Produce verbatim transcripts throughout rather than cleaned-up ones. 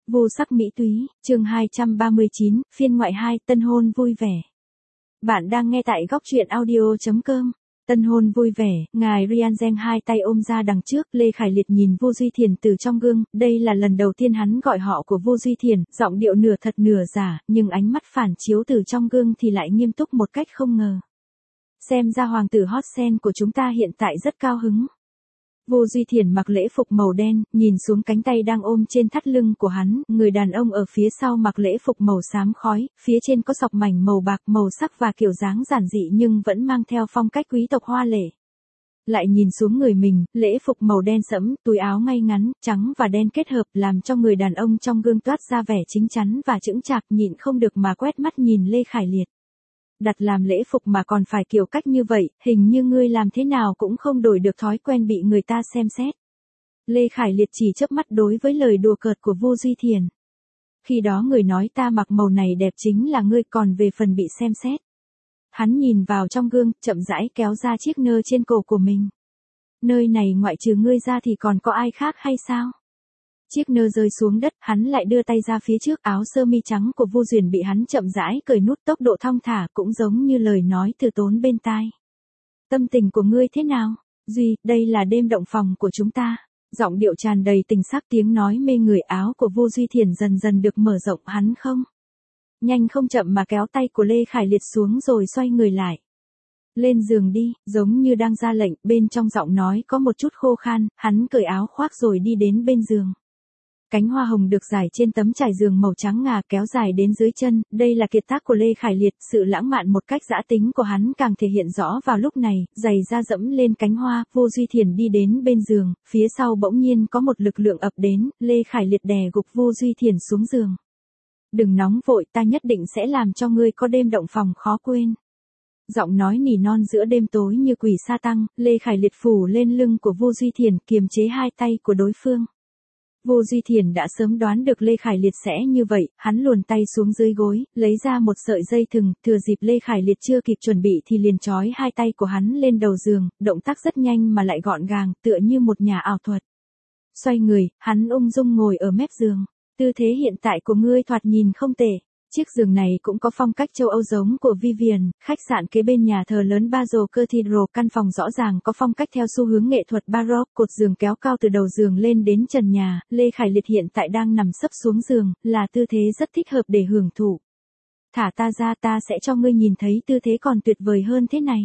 Vô sắc mỹ túy, chương hai trăm ba mươi chín, phiên ngoại hai, tân hôn vui vẻ. Bạn đang nghe tại góc truyện audio chấm com. Tân hôn vui vẻ, ngài Ryan Zeng hai tay ôm ra đằng trước, Lê Khải Liệt nhìn Vô Duy Thiền từ trong gương, đây là lần đầu tiên hắn gọi họ của Vô Duy Thiền, giọng điệu nửa thật nửa giả, nhưng ánh mắt phản chiếu từ trong gương thì lại nghiêm túc một cách không ngờ. Xem ra hoàng tử hot sen của chúng ta hiện tại rất cao hứng. Vô Duy Thiền mặc lễ phục màu đen, nhìn xuống cánh tay đang ôm trên thắt lưng của hắn, người đàn ông ở phía sau mặc lễ phục màu xám khói, phía trên có sọc mảnh màu bạc màu sắc và kiểu dáng giản dị nhưng vẫn mang theo phong cách quý tộc hoa lệ. Lại nhìn xuống người mình, lễ phục màu đen sẫm, túi áo ngay ngắn, trắng và đen kết hợp làm cho người đàn ông trong gương toát ra vẻ chính chắn và chững chạc, nhịn không được mà quét mắt nhìn Lê Khải Liệt. Đặt làm lễ phục mà còn phải kiểu cách như vậy, hình như ngươi làm thế nào cũng không đổi được thói quen bị người ta xem xét. Lê Khải Liệt chỉ chớp mắt đối với lời đùa cợt của Vô Duy Thiền. Khi đó người nói ta mặc màu này đẹp chính là ngươi, còn về phần bị xem xét. Hắn nhìn vào trong gương, chậm rãi kéo ra chiếc nơ trên cổ của mình. Nơi này ngoại trừ ngươi ra thì còn có ai khác hay sao? Chiếc nơ rơi xuống đất, hắn lại đưa tay ra phía trước, áo sơ mi trắng của Vô Duyển bị hắn chậm rãi cởi nút, tốc độ thong thả cũng giống như lời nói từ tốn bên tai. Tâm tình của ngươi thế nào? Duy, đây là đêm động phòng của chúng ta. Giọng điệu tràn đầy tình sắc, tiếng nói mê người, áo của Vô Duy Thiền dần dần được mở rộng, hắn không nhanh không chậm mà kéo tay của Lê Khải Liệt xuống rồi xoay người lại. Lên giường đi, giống như đang ra lệnh, bên trong giọng nói có một chút khô khan, hắn cởi áo khoác rồi đi đến bên giường. Cánh hoa hồng được rải trên tấm trải giường màu trắng ngà kéo dài đến dưới chân, đây là kiệt tác của Lê Khải Liệt, sự lãng mạn một cách dã tính của hắn càng thể hiện rõ vào lúc này, giày da dẫm lên cánh hoa, Vô Duy Thiền đi đến bên giường, phía sau bỗng nhiên có một lực lượng ập đến, Lê Khải Liệt đè gục Vô Duy Thiền xuống giường. Đừng nóng vội, ta nhất định sẽ làm cho ngươi có đêm động phòng khó quên. Giọng nói nỉ non giữa đêm tối như quỷ sa tăng, Lê Khải Liệt phủ lên lưng của Vô Duy Thiền, kiềm chế hai tay của đối phương. Vô Duy Thiền đã sớm đoán được Lê Khải Liệt sẽ như vậy, hắn luồn tay xuống dưới gối, lấy ra một sợi dây thừng, thừa dịp Lê Khải Liệt chưa kịp chuẩn bị thì liền trói hai tay của hắn lên đầu giường, động tác rất nhanh mà lại gọn gàng, tựa như một nhà ảo thuật. Xoay người, hắn ung dung ngồi ở mép giường. Tư thế hiện tại của ngươi thoạt nhìn không tệ. Chiếc giường này cũng có phong cách châu Âu giống của Vivian, khách sạn kế bên nhà thờ lớn Basel Cathedral. Căn phòng rõ ràng có phong cách theo xu hướng nghệ thuật Baroque, cột giường kéo cao từ đầu giường lên đến trần nhà. Lê Khải Liệt hiện tại đang nằm sấp xuống giường, là tư thế rất thích hợp để hưởng thụ. Thả ta ra, ta sẽ cho ngươi nhìn thấy tư thế còn tuyệt vời hơn thế này.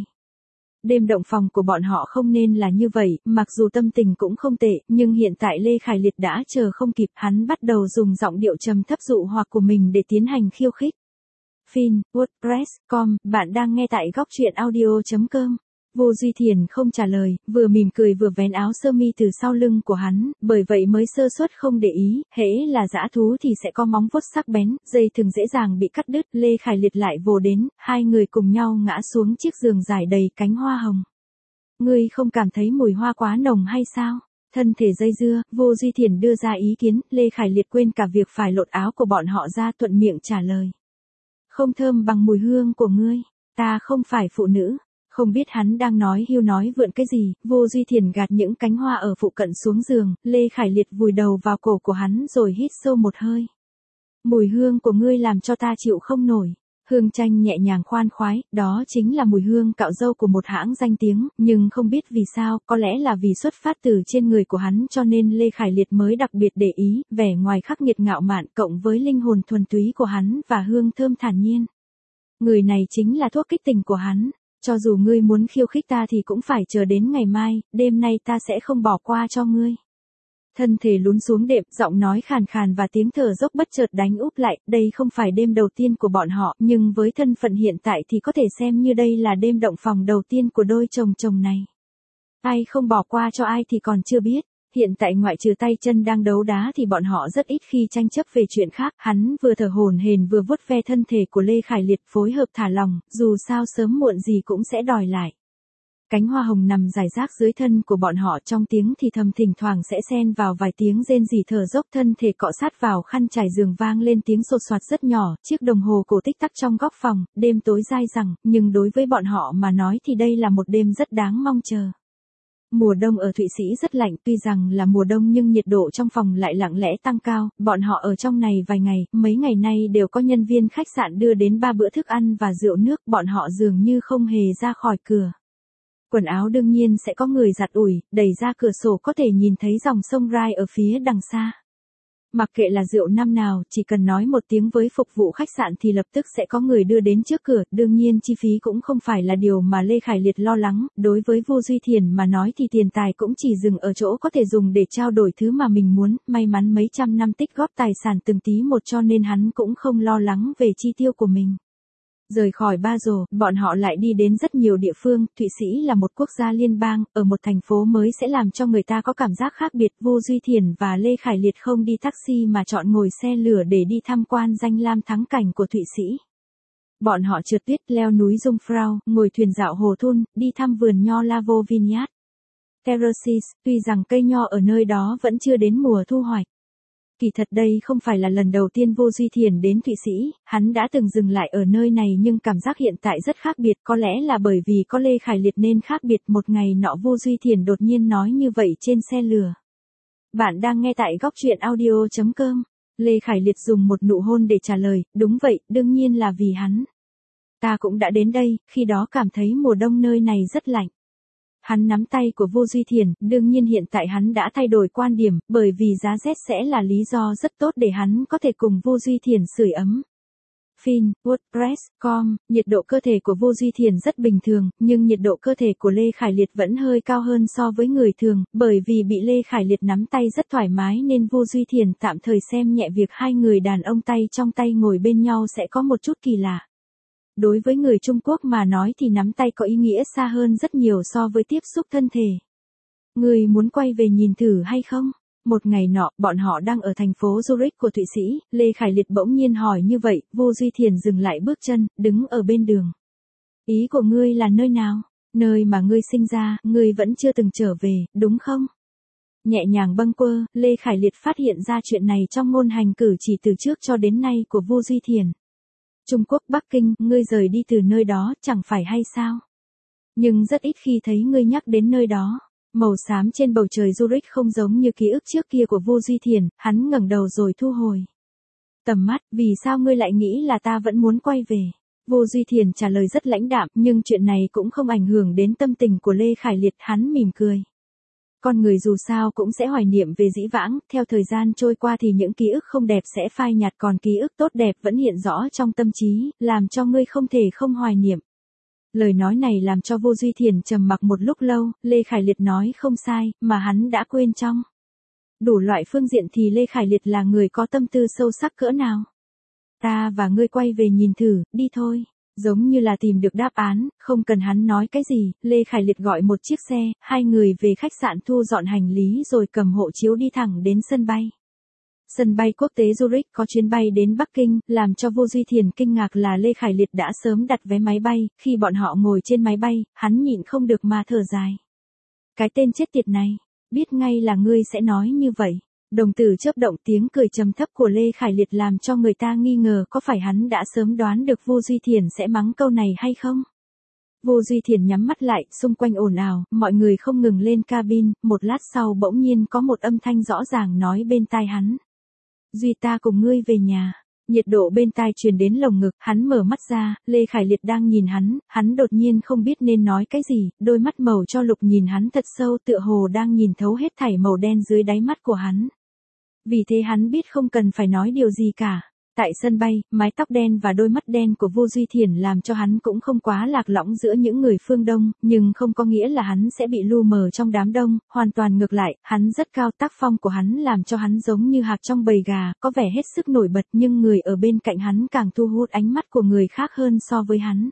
Đêm động phòng của bọn họ không nên là như vậy, mặc dù tâm tình cũng không tệ, nhưng hiện tại Lê Khải Liệt đã chờ không kịp, hắn bắt đầu dùng giọng điệu trầm thấp dụ hoặc của mình để tiến hành khiêu khích. Fin, WordPress chấm com, bạn đang nghe tại góc truyện audio chấm com. Vô Duy Thiền không trả lời, vừa mỉm cười vừa vén áo sơ mi từ sau lưng của hắn, bởi vậy mới sơ suất không để ý, hễ là dã thú thì sẽ có móng vuốt sắc bén, dây thừng dễ dàng bị cắt đứt. Lê Khải Liệt lại vồ đến, hai người cùng nhau ngã xuống chiếc giường dài đầy cánh hoa hồng. Ngươi không cảm thấy mùi hoa quá nồng hay sao? Thân thể dây dưa, Vô Duy Thiền đưa ra ý kiến, Lê Khải Liệt quên cả việc phải lột áo của bọn họ ra, thuận miệng trả lời. Không thơm bằng mùi hương của ngươi, ta không phải phụ nữ. Không biết hắn đang nói hiu nói vượn cái gì, Vô Duy Thiền gạt những cánh hoa ở phụ cận xuống giường, Lê Khải Liệt vùi đầu vào cổ của hắn rồi hít sâu một hơi. Mùi hương của ngươi làm cho ta chịu không nổi. Hương chanh nhẹ nhàng khoan khoái, đó chính là mùi hương cạo râu của một hãng danh tiếng, nhưng không biết vì sao, có lẽ là vì xuất phát từ trên người của hắn cho nên Lê Khải Liệt mới đặc biệt để ý, vẻ ngoài khắc nghiệt ngạo mạn cộng với linh hồn thuần túy của hắn và hương thơm thản nhiên. Người này chính là thuốc kích tình của hắn. Cho dù ngươi muốn khiêu khích ta thì cũng phải chờ đến ngày mai, đêm nay ta sẽ không bỏ qua cho ngươi. Thân thể lún xuống đệm, giọng nói khàn khàn và tiếng thở dốc bất chợt đánh úp lại, đây không phải đêm đầu tiên của bọn họ, nhưng với thân phận hiện tại thì có thể xem như đây là đêm động phòng đầu tiên của đôi chồng chồng này. Ai không bỏ qua cho ai thì còn chưa biết. Hiện tại ngoại trừ tay chân đang đấu đá thì bọn họ rất ít khi tranh chấp về chuyện khác, hắn vừa thở hổn hển vừa vuốt ve thân thể của Lê Khải Liệt phối hợp thả lỏng, dù sao sớm muộn gì cũng sẽ đòi lại. Cánh hoa hồng nằm rải rác dưới thân của bọn họ, trong tiếng thì thầm thỉnh thoảng sẽ xen vào vài tiếng rên rỉ thở dốc, thân thể cọ sát vào khăn trải giường vang lên tiếng sột soạt rất nhỏ, chiếc đồng hồ cổ tích tắc trong góc phòng, đêm tối dai dẳng, nhưng đối với bọn họ mà nói thì đây là một đêm rất đáng mong chờ. Mùa đông ở Thụy Sĩ rất lạnh, tuy rằng là mùa đông nhưng nhiệt độ trong phòng lại lặng lẽ tăng cao, bọn họ ở trong này vài ngày, mấy ngày nay đều có nhân viên khách sạn đưa đến ba bữa thức ăn và rượu nước, bọn họ dường như không hề ra khỏi cửa. Quần áo đương nhiên sẽ có người giặt ủi, đẩy ra cửa sổ có thể nhìn thấy dòng sông Rai ở phía đằng xa. Mặc kệ là rượu năm nào, chỉ cần nói một tiếng với phục vụ khách sạn thì lập tức sẽ có người đưa đến trước cửa, đương nhiên chi phí cũng không phải là điều mà Lê Khải Liệt lo lắng, đối với Vu Duy Thiền mà nói thì tiền tài cũng chỉ dừng ở chỗ có thể dùng để trao đổi thứ mà mình muốn, may mắn mấy trăm năm tích góp tài sản từng tí một cho nên hắn cũng không lo lắng về chi tiêu của mình. Rời khỏi Basel, bọn họ lại đi đến rất nhiều địa phương, Thụy Sĩ là một quốc gia liên bang, ở một thành phố mới sẽ làm cho người ta có cảm giác khác biệt. Vu Duy Thiền và Lê Khải Liệt không đi taxi mà chọn ngồi xe lửa để đi tham quan danh lam thắng cảnh của Thụy Sĩ. Bọn họ trượt tuyết, leo núi Jungfrau, ngồi thuyền dạo hồ Thun, đi thăm vườn nho Lavo Vineyard Terraces, tuy rằng cây nho ở nơi đó vẫn chưa đến mùa thu hoạch. Kỳ thật đây không phải là lần đầu tiên Vu Duy Thiền đến Thụy Sĩ, hắn đã từng dừng lại ở nơi này nhưng cảm giác hiện tại rất khác biệt, có lẽ là bởi vì có Lê Khải Liệt nên khác biệt. Một ngày nọ Vu Duy Thiền đột nhiên nói như vậy trên xe lửa. Bạn đang nghe tại góc truyện audio chấm com. Lê Khải Liệt dùng một nụ hôn để trả lời, đúng vậy, đương nhiên là vì hắn. Ta cũng đã đến đây, khi đó cảm thấy mùa đông nơi này rất lạnh. Hắn nắm tay của Vu Duy Thiền, đương nhiên hiện tại hắn đã thay đổi quan điểm, bởi vì giá rét sẽ là lý do rất tốt để hắn có thể cùng Vu Duy Thiền sưởi ấm. Fin, WordPress, com, nhiệt độ cơ thể của Vu Duy Thiền rất bình thường, nhưng nhiệt độ cơ thể của Lê Khải Liệt vẫn hơi cao hơn so với người thường, bởi vì bị Lê Khải Liệt nắm tay rất thoải mái nên Vu Duy Thiền tạm thời xem nhẹ việc hai người đàn ông tay trong tay ngồi bên nhau sẽ có một chút kỳ lạ. Đối với người Trung Quốc mà nói thì nắm tay có ý nghĩa xa hơn rất nhiều so với tiếp xúc thân thể. Người muốn quay về nhìn thử hay không? Một ngày nọ, bọn họ đang ở thành phố Zurich của Thụy Sĩ, Lê Khải Liệt bỗng nhiên hỏi như vậy, Vu Duy Thiền dừng lại bước chân, đứng ở bên đường. Ý của ngươi là nơi nào? Nơi mà ngươi sinh ra, ngươi vẫn chưa từng trở về, đúng không? Nhẹ nhàng bâng quơ, Lê Khải Liệt phát hiện ra chuyện này trong ngôn hành cử chỉ từ trước cho đến nay của Vu Duy Thiền. Trung Quốc Bắc Kinh, ngươi rời đi từ nơi đó, chẳng phải hay sao? Nhưng rất ít khi thấy ngươi nhắc đến nơi đó. Màu xám trên bầu trời Zurich không giống như ký ức trước kia của Vu Duy Thiền, hắn ngẩng đầu rồi thu hồi tầm mắt, vì sao ngươi lại nghĩ là ta vẫn muốn quay về? Vu Duy Thiền trả lời rất lãnh đạm, nhưng chuyện này cũng không ảnh hưởng đến tâm tình của Lê Khải Liệt, hắn mỉm cười. Con người dù sao cũng sẽ hoài niệm về dĩ vãng, theo thời gian trôi qua thì những ký ức không đẹp sẽ phai nhạt còn ký ức tốt đẹp vẫn hiện rõ trong tâm trí, làm cho ngươi không thể không hoài niệm. Lời nói này làm cho Vu Duy Thiền trầm mặc một lúc lâu, Lê Khải Liệt nói không sai, mà hắn đã quên trong đủ loại phương diện thì Lê Khải Liệt là người có tâm tư sâu sắc cỡ nào. Ta và ngươi quay về nhìn thử, đi thôi. Giống như là tìm được đáp án, không cần hắn nói cái gì, Lê Khải Liệt gọi một chiếc xe, hai người về khách sạn thu dọn hành lý rồi cầm hộ chiếu đi thẳng đến sân bay. Sân bay quốc tế Zurich có chuyến bay đến Bắc Kinh, làm cho Vu Duy Thiền kinh ngạc là Lê Khải Liệt đã sớm đặt vé máy bay, khi bọn họ ngồi trên máy bay, hắn nhịn không được mà thở dài. Cái tên chết tiệt này, biết ngay là ngươi sẽ nói như vậy. Đồng tử chớp động, tiếng cười trầm thấp của Lê Khải Liệt làm cho người ta nghi ngờ có phải hắn đã sớm đoán được Vu Duy Thiền sẽ mắng câu này hay không. Vu Duy Thiền nhắm mắt lại, xung quanh ồn ào, mọi người không ngừng lên cabin, một lát sau bỗng nhiên có một âm thanh rõ ràng nói bên tai hắn. Duy ta cùng ngươi về nhà. Nhiệt độ bên tai truyền đến lồng ngực, hắn mở mắt ra, Lê Khải Liệt đang nhìn hắn, hắn đột nhiên không biết nên nói cái gì, đôi mắt màu cho lục nhìn hắn thật sâu tựa hồ đang nhìn thấu hết thảy màu đen dưới đáy mắt của hắn. Vì thế hắn biết không cần phải nói điều gì cả. Tại sân bay, mái tóc đen và đôi mắt đen của Vu Duy Thiền làm cho hắn cũng không quá lạc lõng giữa những người phương Đông, nhưng không có nghĩa là hắn sẽ bị lu mờ trong đám đông, hoàn toàn ngược lại, hắn rất cao, tác phong của hắn làm cho hắn giống như hạc trong bầy gà, có vẻ hết sức nổi bật nhưng người ở bên cạnh hắn càng thu hút ánh mắt của người khác hơn so với hắn.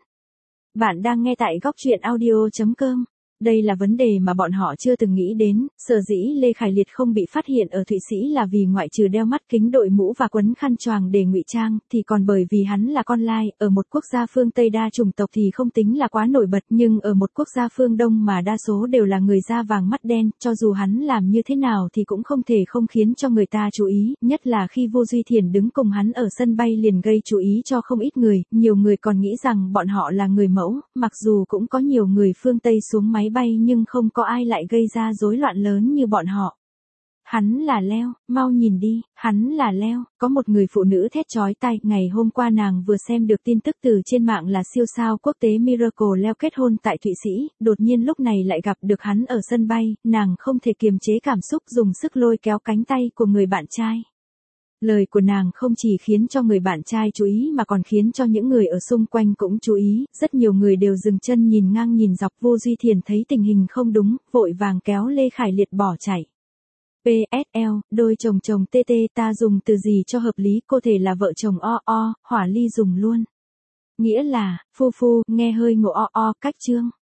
Bạn đang nghe tại góc truyện audio chấm com. Đây là vấn đề mà bọn họ chưa từng nghĩ đến, sở dĩ Lê Khải Liệt không bị phát hiện ở Thụy Sĩ là vì ngoại trừ đeo mắt kính đội mũ và quấn khăn choàng để ngụy trang, thì còn bởi vì hắn là con lai, ở một quốc gia phương Tây đa chủng tộc thì không tính là quá nổi bật, nhưng ở một quốc gia phương Đông mà đa số đều là người da vàng mắt đen, cho dù hắn làm như thế nào thì cũng không thể không khiến cho người ta chú ý, nhất là khi Vu Duy Thiền đứng cùng hắn ở sân bay liền gây chú ý cho không ít người, nhiều người còn nghĩ rằng bọn họ là người mẫu, mặc dù cũng có nhiều người phương Tây xuống máy bay nhưng không có ai lại gây ra rối loạn lớn như bọn họ. Hắn là Leo, mau nhìn đi, hắn là Leo, có một người phụ nữ thét chói tai, ngày hôm qua nàng vừa xem được tin tức từ trên mạng là siêu sao quốc tế Miracle Leo kết hôn tại Thụy Sĩ, đột nhiên lúc này lại gặp được hắn ở sân bay, nàng không thể kiềm chế cảm xúc dùng sức lôi kéo cánh tay của người bạn trai. Lời của nàng không chỉ khiến cho người bạn trai chú ý mà còn khiến cho những người ở xung quanh cũng chú ý, rất nhiều người đều dừng chân nhìn ngang nhìn dọc. Vô Duy Thiền thấy tình hình không đúng, vội vàng kéo Lê Khải Liệt bỏ chạy. pê ét lờ, đôi chồng chồng tê tê ta dùng từ gì cho hợp lý, cô thể là vợ chồng o o, Hỏa Ly dùng luôn. Nghĩa là, phu phu, nghe hơi ngộ o o, cách chương.